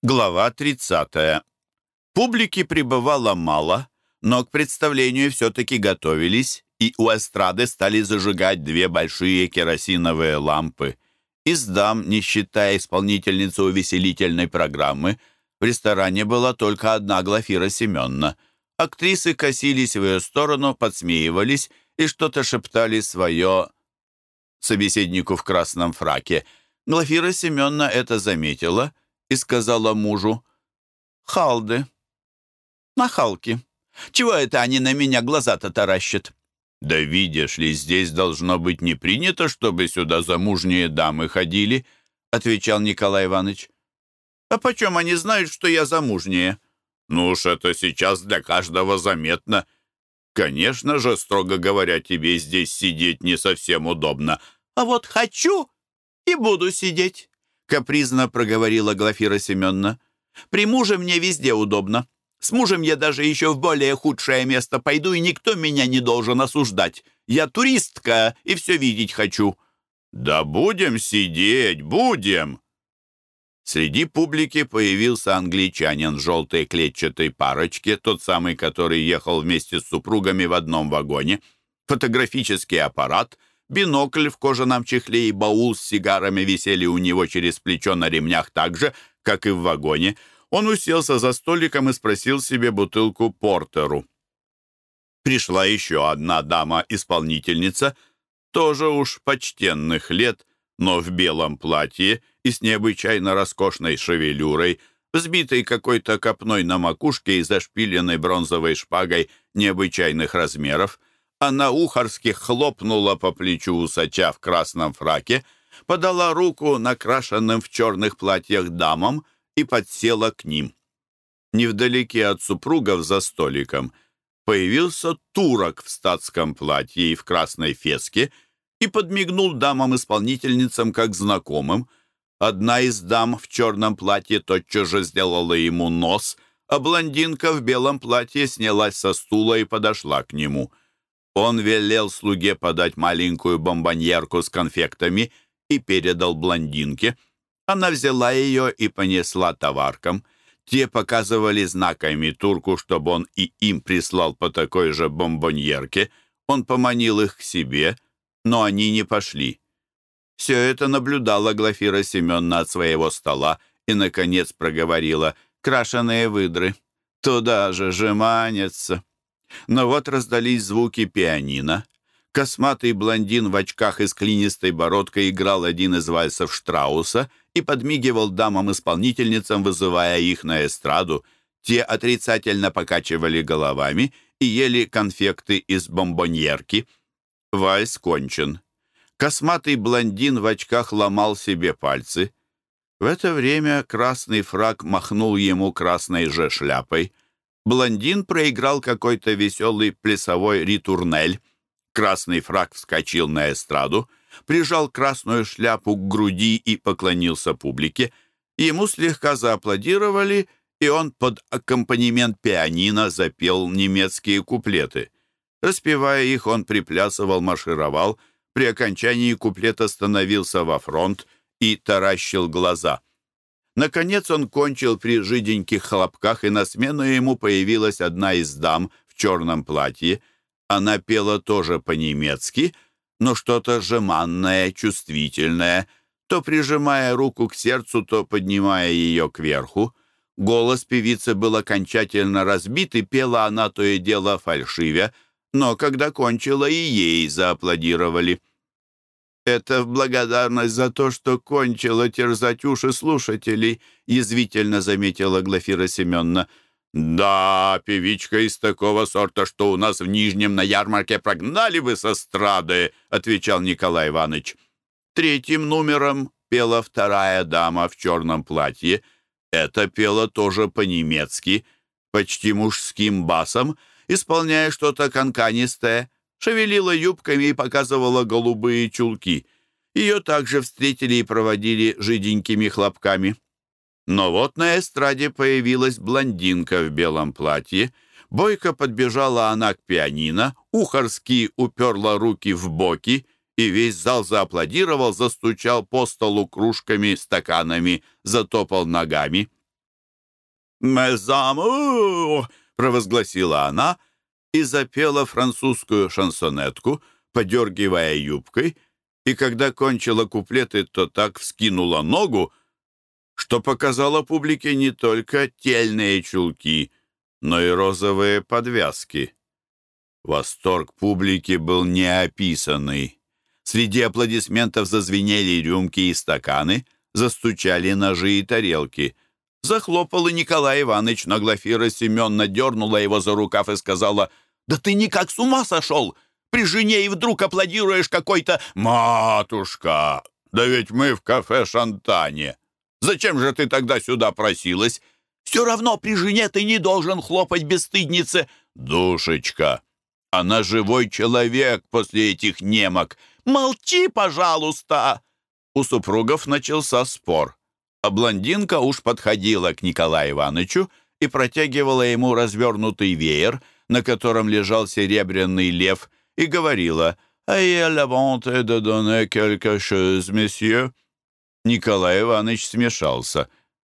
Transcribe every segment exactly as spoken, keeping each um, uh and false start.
Глава тридцатая. Публики прибывало мало, но к представлению все-таки готовились, и у эстрады стали зажигать две большие керосиновые лампы. Из дам, не считая исполнительницы увеселительной программы, в ресторане была только одна Глафира Семеновна. Актрисы косились в ее сторону, подсмеивались и что-то шептали свое собеседнику в красном фраке. Глафира Семеновна это заметила и сказала мужу: «Халды, нахалки, чего это они на меня глаза-то таращат?» «Да видишь ли, здесь должно быть не принято, чтобы сюда замужние дамы ходили», отвечал Николай Иванович. «А почем они знают, что я замужняя?» «Ну уж это сейчас для каждого заметно. Конечно же, строго говоря, тебе здесь сидеть не совсем удобно». «А вот хочу и буду сидеть», капризно проговорила Глафира Семеновна. «При муже мне везде удобно. С мужем я даже еще в более худшее место пойду, и никто меня не должен осуждать. Я туристка и все видеть хочу». «Да будем сидеть, будем!» Среди публики появился англичанин в желтой клетчатой парочке, тот самый, который ехал вместе с супругами в одном вагоне. Фотографический аппарат, бинокль в кожаном чехле и баул с сигарами висели у него через плечо на ремнях так же, как и в вагоне. Он уселся за столиком и спросил себе бутылку портеру. Пришла еще одна дама-исполнительница, тоже уж почтенных лет, но в белом платье и с необычайно роскошной шевелюрой, взбитой какой-то копной на макушке и зашпиленной бронзовой шпагой необычайных размеров. Она ухарски хлопнула по плечу усача в красном фраке, подала руку накрашенным в черных платьях дамам и подсела к ним. Невдалеке от супругов за столиком появился турок в статском платье и в красной феске и подмигнул дамам-исполнительницам как знакомым. Одна из дам в черном платье тотчас же сделала ему нос, а блондинка в белом платье снялась со стула и подошла к нему. Он велел слуге подать маленькую бомбоньерку с конфектами и передал блондинке. Она взяла ее и понесла товаркам. Те показывали знаками турку, чтобы он и им прислал по такой же бомбоньерке. Он поманил их к себе, но они не пошли. Все это наблюдала Глафира Семеновна от своего стола и, наконец, проговорила: «Крашеные выдры, туда же жеманятся». Но вот раздались звуки пианино. Косматый блондин в очках и с клинистой бородкой играл один из вальсов Штрауса и подмигивал дамам-исполнительницам, вызывая их на эстраду. Те отрицательно покачивали головами и ели конфекты из бомбоньерки. Вальс кончен. Косматый блондин в очках ломал себе пальцы. В это время красный фрак махнул ему красной же шляпой. Блондин проиграл какой-то веселый плясовой ритурнель. Красный фрак вскочил на эстраду, прижал красную шляпу к груди и поклонился публике. Ему слегка зааплодировали, и он под аккомпанемент пианино запел немецкие куплеты. Распевая их, он приплясывал, маршировал. При окончании куплета становился во фронт и таращил глаза. Наконец он кончил при жиденьких хлопках, и на смену ему появилась одна из дам в черном платье. Она пела тоже по-немецки, но что-то жеманное, чувствительное, то прижимая руку к сердцу, то поднимая ее кверху. Голос певицы был окончательно разбит, и пела она то и дело фальшивя, но когда кончила, и ей зааплодировали. «Это в благодарность за то, что кончила терзать уши слушателей», язвительно заметила Глафира Семеновна. «Да, певичка из такого сорта, что у нас в Нижнем на ярмарке прогнали бы со эстрады», отвечал Николай Иванович. Третьим номером пела вторая дама в черном платье. Это пела тоже по-немецки, почти мужским басом, исполняя что-то канканистое, шевелила юбками и показывала голубые чулки. Ее также встретили и проводили жиденькими хлопками. Но вот на эстраде появилась блондинка в белом платье. Бойко подбежала она к пианино, ухарски уперла руки в боки, и весь зал зааплодировал, застучал по столу кружками, стаканами, затопал ногами. «Mes amours!» — провозгласила она и запела французскую шансонетку, подергивая юбкой, и когда кончила куплеты, то так вскинула ногу, что показала публике не только тельные чулки, но и розовые подвязки. Восторг публики был неописанный. Среди аплодисментов зазвенели рюмки и стаканы, застучали ножи и тарелки. Захлопал и Николай Иванович, но Глафира Семеновна дернула его за рукав и сказала: «Да ты никак с ума сошел! При жене и вдруг аплодируешь какой-то...» «Матушка, да ведь мы в кафе «Шантане». Зачем же ты тогда сюда просилась? Все равно при жене ты не должен хлопать бесстыднице». «Душечка, она живой человек после этих немок. Молчи, пожалуйста!» У супругов начался спор, а блондинка уж подходила к Николаю Ивановичу и протягивала ему развернутый веер, на котором лежал серебряный лев, и говорила: «Ayez la bonté de donner quelque chose, monsieur». Николай Иванович смешался.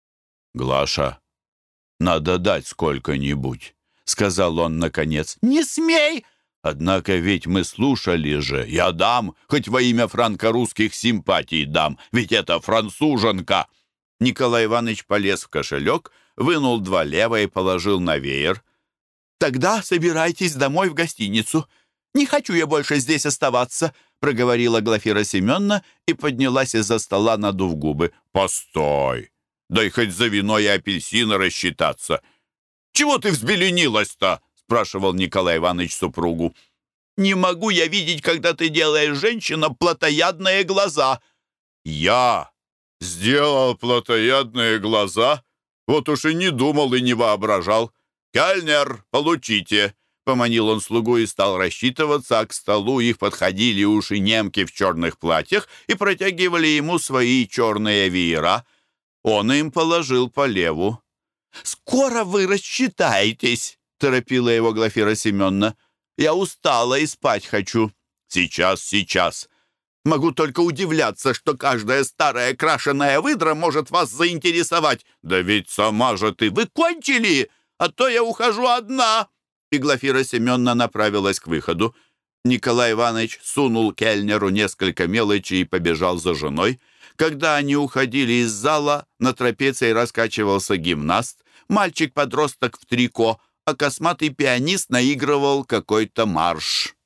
«Глаша, надо дать сколько-нибудь», — сказал он наконец. «Не смей!» «Однако ведь мы слушали же. Я дам, хоть во имя франко-русских симпатий дам, ведь это француженка». Николай Иванович полез в кошелек, вынул два лева и положил на веер. «Тогда собирайтесь домой в гостиницу. Не хочу я больше здесь оставаться», — проговорила Глафира Семеновна и поднялась из-за стола, надув губы. «Постой! Дай хоть за вино и апельсины рассчитаться. Чего ты взбеленилась-то?» — спрашивал Николай Иванович супругу. «Не могу я видеть, когда ты делаешь женщинам плотоядные глаза». «Я сделал плотоядные глаза? Вот уж и не думал и не воображал. Кельнер, получите!» Поманил он слугу и стал рассчитываться, а к столу их подходили уж и немки в черных платьях и протягивали ему свои черные веера. Он им положил по леву. «Скоро вы рассчитаетесь!» — торопила его Глафира Семеновна. «Я устала и спать хочу». «Сейчас, сейчас. Могу только удивляться, что каждая старая крашеная выдра может вас заинтересовать. Да ведь сама же ты. Вы кончили, а то я ухожу одна». И Глафира Семеновна направилась к выходу. Николай Иванович сунул кельнеру несколько мелочей и побежал за женой. Когда они уходили из зала, на трапеции раскачивался гимнаст, мальчик-подросток в трико, а косматый пианист наигрывал какой-то марш.